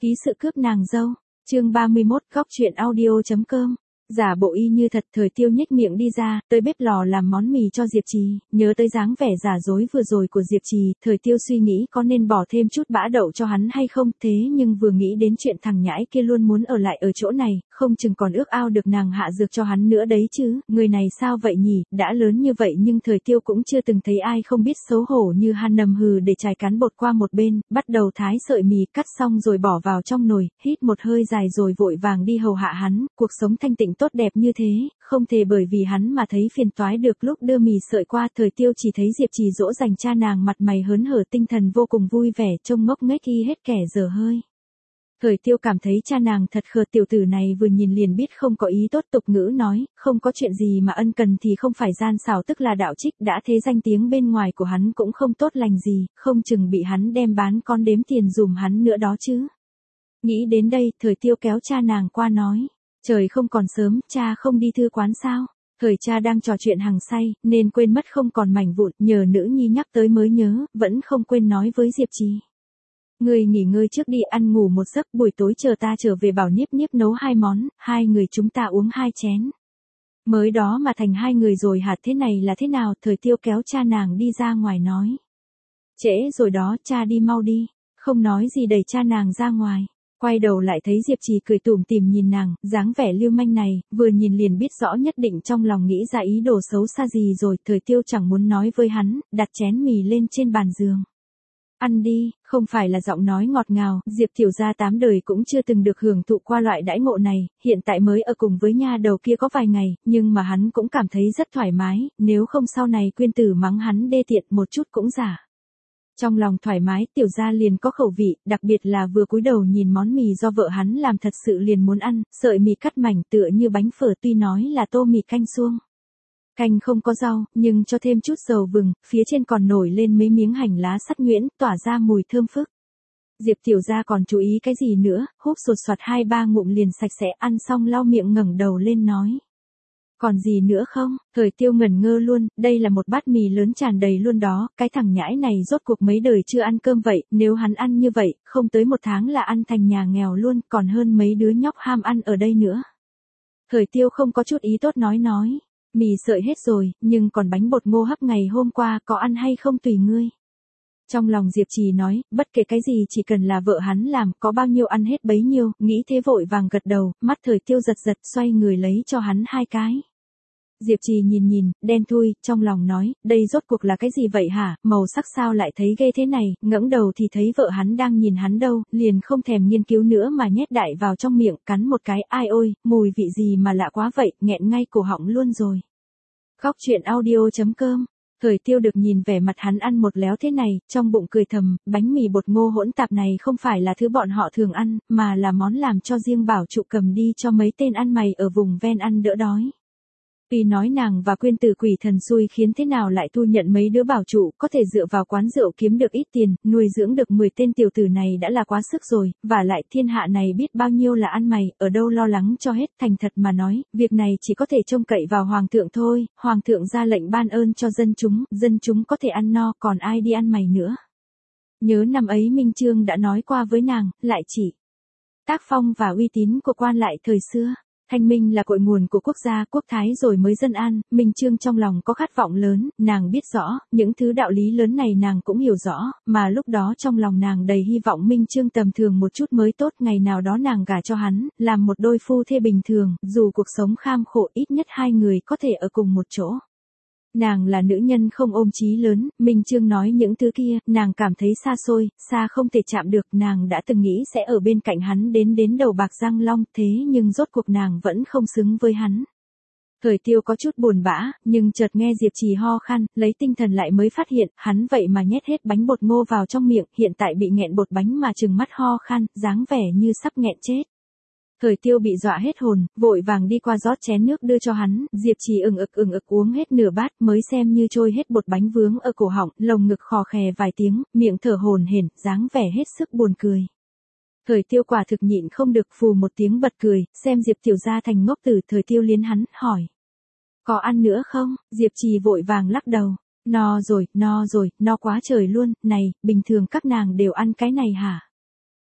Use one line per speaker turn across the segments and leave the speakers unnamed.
Ký sự cướp nàng dâu, chương 31, góc truyện audio.com. Giả bộ y như thật, Thời Tiêu nhếch miệng đi ra, tới bếp lò làm món mì cho Diệp Trì, nhớ tới dáng vẻ giả dối vừa rồi của Diệp Trì, Thời Tiêu suy nghĩ có nên bỏ thêm chút bã đậu cho hắn hay không, thế nhưng vừa nghĩ đến chuyện thằng nhãi kia luôn muốn ở lại ở chỗ này, không chừng còn ước ao được nàng hạ dược cho hắn nữa đấy chứ, người này sao vậy nhỉ, đã lớn như vậy nhưng Thời Tiêu cũng chưa từng thấy ai không biết xấu hổ như hắn, nầm hừ để chài cán bột qua một bên, bắt đầu thái sợi mì, cắt xong rồi bỏ vào trong nồi, hít một hơi dài rồi vội vàng đi hầu hạ hắn, cuộc sống thanh tịnh tốt đẹp như thế, không thể bởi vì hắn mà thấy phiền toái được. Lúc đưa mì sợi qua, Thời Tiêu chỉ thấy Diệp Trì dỗ dành cha nàng mặt mày hớn hở, tinh thần vô cùng vui vẻ, trông ngốc nghếch y hết kẻ dở hơi. Thời Tiêu cảm thấy cha nàng thật khờ, tiểu tử này vừa nhìn liền biết không có ý tốt, tục ngữ nói, không có chuyện gì mà ân cần thì không phải gian xảo, tức là đạo trích, đã thế danh tiếng bên ngoài của hắn cũng không tốt lành gì, không chừng bị hắn đem bán con đếm tiền dùm hắn nữa đó chứ. Nghĩ đến đây, Thời Tiêu kéo cha nàng qua nói. Trời không còn sớm, cha không đi thư quán sao? Thời cha đang trò chuyện hằng say, nên quên mất không còn mảnh vụn, nhờ nữ nhi nhắc tới mới nhớ, vẫn không quên nói với Diệp Trì. Người nghỉ ngơi trước đi, ăn ngủ một giấc, buổi tối chờ ta trở về bảo Niếp Niếp nấu 2 món, 2 người chúng ta uống 2 chén. Mới đó mà thành 2 người rồi hả, thế này là thế nào? Thời Tiêu kéo cha nàng đi ra ngoài nói. Trễ rồi đó, cha đi mau đi, không nói gì đẩy cha nàng ra ngoài. Quay đầu lại thấy Diệp Trì cười tủm tỉm nhìn nàng, dáng vẻ lưu manh này, vừa nhìn liền biết rõ nhất định trong lòng nghĩ ra ý đồ xấu xa gì rồi. Thời Tiêu chẳng muốn nói với hắn, đặt chén mì lên trên bàn giường. Ăn đi, không phải là giọng nói ngọt ngào, Diệp tiểu gia 8 đời cũng chưa từng được hưởng thụ qua loại đãi ngộ này, hiện tại mới ở cùng với nha đầu kia có vài ngày, nhưng mà hắn cũng cảm thấy rất thoải mái, nếu không sau này Quyên Tử mắng hắn đê tiện một chút cũng giả. Trong lòng thoải mái, tiểu gia liền có khẩu vị, đặc biệt là vừa cúi đầu nhìn món mì do vợ hắn làm thật sự liền muốn ăn, sợi mì cắt mảnh tựa như bánh phở, tuy nói là tô mì canh suông. Canh không có rau, nhưng cho thêm chút dầu vừng, phía trên còn nổi lên mấy miếng hành lá sắt nhuyễn, tỏa ra mùi thơm phức. Diệp tiểu gia còn chú ý cái gì nữa, húp sột soạt 2-3 ngụm liền sạch sẽ, ăn xong lau miệng ngẩng đầu lên nói. Còn gì nữa không? Thời Tiêu ngẩn ngơ luôn, đây là một bát mì lớn tràn đầy luôn đó, cái thằng nhãi này rốt cuộc mấy đời chưa ăn cơm vậy, nếu hắn ăn như vậy, không tới 1 tháng là ăn thành nhà nghèo luôn, còn hơn mấy đứa nhóc ham ăn ở đây nữa. Thời Tiêu không có chút ý tốt nói, mì sợi hết rồi, nhưng còn bánh bột ngô hấp ngày hôm qua, có ăn hay không tùy ngươi. Trong lòng Diệp Trì nói, bất kể cái gì chỉ cần là vợ hắn làm, có bao nhiêu ăn hết bấy nhiêu, nghĩ thế vội vàng gật đầu, mắt Thời Tiêu giật giật, xoay người lấy cho hắn 2 cái. Diệp Trì nhìn, đen thui, trong lòng nói, đây rốt cuộc là cái gì vậy hả, màu sắc sao lại thấy ghê thế này, ngẩng đầu thì thấy vợ hắn đang nhìn hắn đâu, liền không thèm nghiên cứu nữa mà nhét đại vào trong miệng, cắn một cái, ai ôi, mùi vị gì mà lạ quá vậy, nghẹn ngay cổ họng luôn rồi. Góc truyện audio.com. Thời Tiêu được nhìn vẻ mặt hắn ăn một léo thế này, trong bụng cười thầm, bánh mì bột ngô hỗn tạp này không phải là thứ bọn họ thường ăn, mà là món làm cho riêng Bảo Trụ cầm đi cho mấy tên ăn mày ở vùng ven ăn đỡ đói. Vì nói nàng và Quyên Tử quỷ thần xui khiến thế nào lại thu nhận mấy đứa Bảo Trụ, có thể dựa vào quán rượu kiếm được ít tiền, nuôi dưỡng được 10 tên tiểu tử này đã là quá sức rồi, và lại thiên hạ này biết bao nhiêu là ăn mày, ở đâu lo lắng cho hết, thành thật mà nói, việc này chỉ có thể trông cậy vào Hoàng thượng thôi, Hoàng thượng ra lệnh ban ơn cho dân chúng có thể ăn no, còn ai đi ăn mày nữa. Nhớ năm ấy Minh Chương đã nói qua với nàng, lại chỉ tác phong và uy tín của quan lại thời xưa. Thanh minh là cội nguồn của quốc gia, quốc thái rồi mới dân an, Minh Chương trong lòng có khát vọng lớn, nàng biết rõ, những thứ đạo lý lớn này nàng cũng hiểu rõ, mà lúc đó trong lòng nàng đầy hy vọng Minh Chương tầm thường một chút mới tốt, ngày nào đó nàng gả cho hắn, làm một đôi phu thê bình thường, dù cuộc sống kham khổ ít nhất 2 người có thể ở cùng một chỗ. Nàng là nữ nhân không ôm chí lớn, Minh Chương nói những thứ kia, nàng cảm thấy xa xôi, xa không thể chạm được, nàng đã từng nghĩ sẽ ở bên cạnh hắn đến đầu bạc răng long, thế nhưng rốt cuộc nàng vẫn không xứng với hắn. Thời Tiêu có chút buồn bã, nhưng chợt nghe Diệp Trì ho khan, lấy tinh thần lại mới phát hiện, hắn vậy mà nhét hết bánh bột ngô vào trong miệng, hiện tại bị nghẹn bột bánh mà trừng mắt ho khan, dáng vẻ như sắp nghẹn chết. Thời Tiêu bị dọa hết hồn, vội vàng đi qua rót chén nước đưa cho hắn, Diệp Trì ừng ực uống hết nửa bát, mới xem như trôi hết bột bánh vướng ở cổ họng, lồng ngực khò khè vài tiếng, miệng thở hổn hển, dáng vẻ hết sức buồn cười. Thời Tiêu quả thực nhịn không được, phù một tiếng bật cười, xem Diệp tiểu gia thành ngốc tử. Thời Tiêu liến hắn, hỏi. Có ăn nữa không? Diệp Trì vội vàng lắc đầu. No rồi, no quá trời luôn, này, bình thường các nàng đều ăn cái này hả?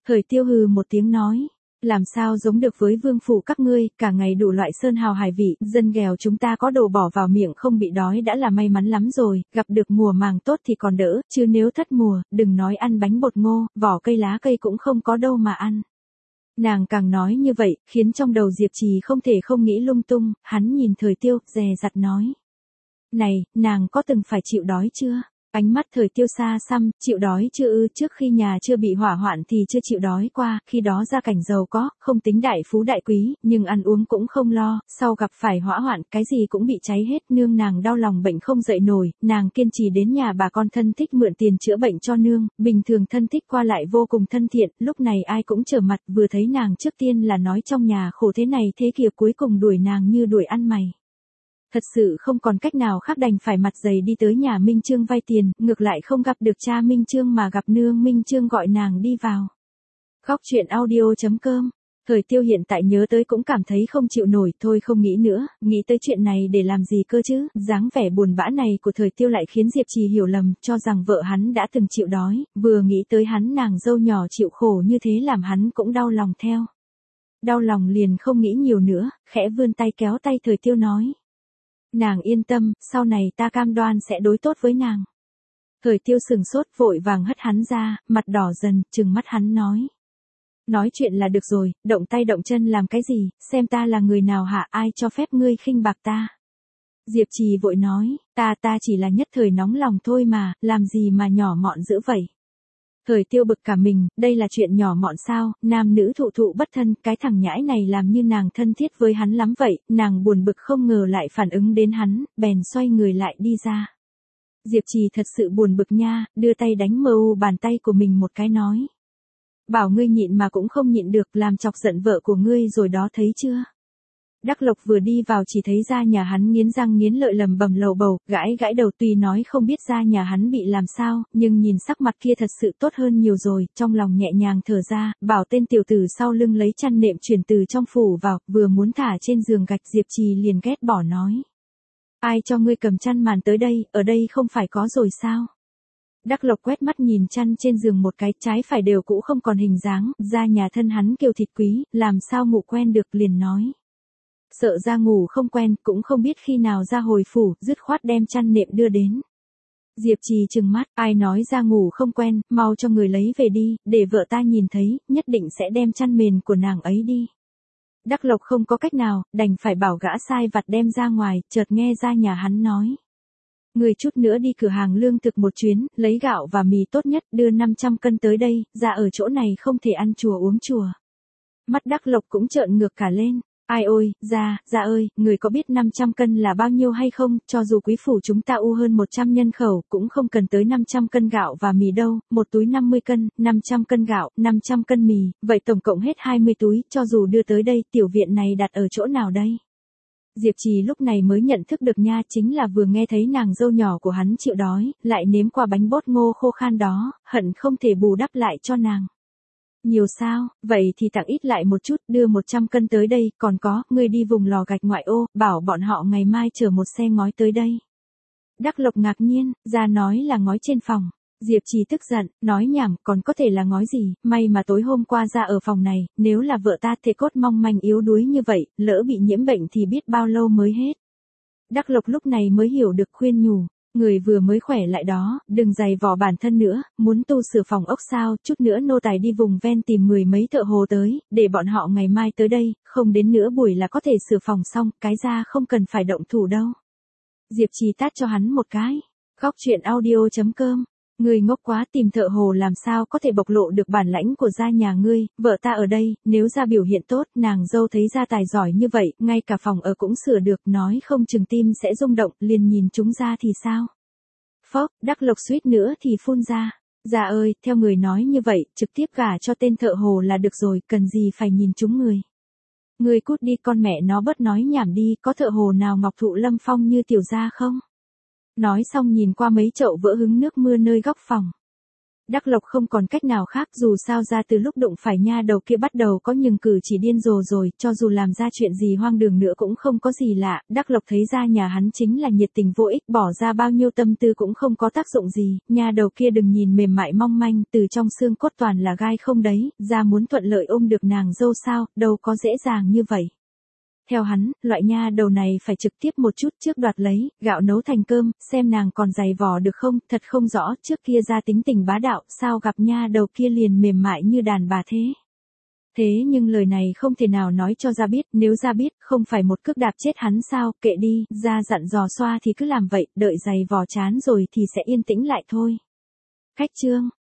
Thời Tiêu hừ một tiếng nói. Làm sao giống được với vương phủ các ngươi, cả ngày đủ loại sơn hào hải vị, dân nghèo chúng ta có đồ bỏ vào miệng không bị đói đã là may mắn lắm rồi, gặp được mùa màng tốt thì còn đỡ, chứ nếu thất mùa, đừng nói ăn bánh bột ngô, vỏ cây lá cây cũng không có đâu mà ăn. Nàng càng nói như vậy, khiến trong đầu Diệp Trì không thể không nghĩ lung tung, hắn nhìn Thời Tiêu, dè dặt nói. Này, nàng có từng phải chịu đói chưa? Ánh mắt Thời Tiêu xa xăm, chịu đói chưa ư, trước khi nhà chưa bị hỏa hoạn thì chưa chịu đói qua, khi đó gia cảnh giàu có, không tính đại phú đại quý, nhưng ăn uống cũng không lo, sau gặp phải hỏa hoạn, cái gì cũng bị cháy hết, nương nàng đau lòng bệnh không dậy nổi, nàng kiên trì đến nhà bà con thân thích mượn tiền chữa bệnh cho nương, bình thường thân thích qua lại vô cùng thân thiện, lúc này ai cũng trở mặt, vừa thấy nàng trước tiên là nói trong nhà khổ thế này thế kia, cuối cùng đuổi nàng như đuổi ăn mày. Thật sự không còn cách nào khác đành phải mặt dày đi tới nhà Minh Chương vay tiền, ngược lại không gặp được cha Minh Chương mà gặp nương Minh Chương gọi nàng đi vào. Góc truyện audio.com. Thời Tiêu hiện tại nhớ tới cũng cảm thấy không chịu nổi, thôi không nghĩ nữa, nghĩ tới chuyện này để làm gì cơ chứ, dáng vẻ buồn bã này của Thời Tiêu lại khiến Diệp Trì hiểu lầm, cho rằng vợ hắn đã từng chịu đói, vừa nghĩ tới hắn nàng dâu nhỏ chịu khổ như thế làm hắn cũng đau lòng theo. Đau lòng liền không nghĩ nhiều nữa, khẽ vươn tay kéo tay Thời Tiêu nói. Nàng yên tâm, sau này ta cam đoan sẽ đối tốt với nàng. Thời Tiêu sừng sốt vội vàng hất hắn ra, mặt đỏ dần, trừng mắt hắn nói. Nói chuyện là được rồi, động tay động chân làm cái gì, xem ta là người nào hả, ai cho phép ngươi khinh bạc ta. Diệp Trì vội nói, ta chỉ là nhất thời nóng lòng thôi mà, làm gì mà nhỏ mọn dữ vậy. Thời Tiêu bực cả mình, đây là chuyện nhỏ mọn sao, nam nữ thụ thụ bất thân, cái thằng nhãi này làm như nàng thân thiết với hắn lắm vậy, nàng buồn bực không ngờ lại phản ứng đến hắn, bèn xoay người lại đi ra. Diệp Trì thật sự buồn bực nha, đưa tay đánh mờ u bàn tay của mình một cái nói. Bảo ngươi nhịn mà cũng không nhịn được, làm chọc giận vợ của ngươi rồi đó thấy chưa. Đắc Lộc vừa đi vào chỉ thấy ra nhà hắn nghiến răng nghiến lợi lầm bầm lầu bầu, gãi đầu, tuy nói không biết ra nhà hắn bị làm sao, nhưng nhìn sắc mặt kia thật sự tốt hơn nhiều rồi, trong lòng nhẹ nhàng thở ra, bảo tên tiểu tử sau lưng lấy chăn nệm chuyển từ trong phủ vào, vừa muốn thả trên giường gạch, Diệp Trì liền ghét bỏ nói. Ai cho ngươi cầm chăn màn tới đây, ở đây không phải có rồi sao? Đắc Lộc quét mắt nhìn chăn trên giường một cái, trái phải đều cũ không còn hình dáng, ra nhà thân hắn kiều thịt quý, làm sao ngủ quen được, liền nói. Sợ ra ngủ không quen, cũng không biết khi nào ra hồi phủ, dứt khoát đem chăn nệm đưa đến. Diệp Trì trừng mắt, ai nói ra ngủ không quen, mau cho người lấy về đi, để vợ ta nhìn thấy, nhất định sẽ đem chăn mền của nàng ấy đi. Đắc Lộc không có cách nào, đành phải bảo gã sai vặt đem ra ngoài, chợt nghe ra nhà hắn nói. Người chút nữa đi cửa hàng lương thực một chuyến, lấy gạo và mì tốt nhất, đưa 500 cân tới đây, ra ở chỗ này không thể ăn chùa uống chùa. Mắt Đắc Lộc cũng trợn ngược cả lên. Ai ôi, ra ơi, người có biết 500 cân là bao nhiêu hay không, cho dù quý phủ chúng ta u hơn 100 nhân khẩu, cũng không cần tới 500 cân gạo và mì đâu, một túi 50 cân, 500 cân gạo, 500 cân mì, vậy tổng cộng hết 20 túi, cho dù đưa tới đây, tiểu viện này đặt ở chỗ nào đây? Diệp Trì lúc này mới nhận thức được nha, chính là vừa nghe thấy nàng dâu nhỏ của hắn chịu đói, lại nếm qua bánh bốt ngô khô khan đó, hận không thể bù đắp lại cho nàng. Nhiều sao, vậy thì tặng ít lại một chút, đưa 100 cân tới đây, còn có, ngươi đi vùng lò gạch ngoại ô, bảo bọn họ ngày mai chở một xe ngói tới đây. Đắc Lộc ngạc nhiên, ra nói là ngói trên phòng. Diệp Trì tức giận, nói nhảm, còn có thể là ngói gì, may mà tối hôm qua ra ở phòng này, nếu là vợ ta thể cốt mong manh yếu đuối như vậy, lỡ bị nhiễm bệnh thì biết bao lâu mới hết. Đắc Lộc lúc này mới hiểu được khuyên nhủ. Người vừa mới khỏe lại đó, đừng dày vò bản thân nữa, muốn tu sửa phòng ốc sao, chút nữa nô tài đi vùng ven tìm 10 mấy thợ hồ tới, để bọn họ ngày mai tới đây, không đến nửa buổi là có thể sửa phòng xong, cái ra không cần phải động thủ đâu. Diệp Trì tát cho hắn một cái. Góc truyện audio.com. Người ngốc quá, tìm thợ hồ làm sao có thể bộc lộ được bản lãnh của gia nhà ngươi, vợ ta ở đây, nếu ra biểu hiện tốt, nàng dâu thấy gia tài giỏi như vậy, ngay cả phòng ở cũng sửa được, nói không chừng tim sẽ rung động, liền nhìn chúng ra thì sao? Phốc, Đắc Lộc suýt nữa thì phun ra. Gia ơi, theo người nói như vậy, trực tiếp gả cho tên thợ hồ là được rồi, cần gì phải nhìn chúng người. Người cút đi, con mẹ nó bớt nói nhảm đi, có thợ hồ nào ngọc thụ lâm phong như tiểu gia không? Nói xong nhìn qua mấy chậu vỡ hứng nước mưa nơi góc phòng. Đắc Lộc không còn cách nào khác, dù sao ra từ lúc đụng phải nha đầu kia bắt đầu có những cử chỉ điên rồ rồi, cho dù làm ra chuyện gì hoang đường nữa cũng không có gì lạ, Đắc Lộc thấy ra nhà hắn chính là nhiệt tình vô ích, bỏ ra bao nhiêu tâm tư cũng không có tác dụng gì, nha đầu kia đừng nhìn mềm mại mong manh, từ trong xương cốt toàn là gai không đấy, ra muốn thuận lợi ôm được nàng dâu sao, đâu có dễ dàng như vậy. Theo hắn, loại nha đầu này phải trực tiếp một chút trước đoạt lấy, gạo nấu thành cơm, xem nàng còn dày vò được không, thật không rõ, trước kia ra tính tình bá đạo, sao gặp nha đầu kia liền mềm mại như đàn bà thế. Thế nhưng lời này không thể nào nói cho ra biết, nếu ra biết, không phải một cước đạp chết hắn sao, kệ đi, ra dặn dò xoa thì cứ làm vậy, đợi dày vò chán rồi thì sẽ yên tĩnh lại thôi. Khách chương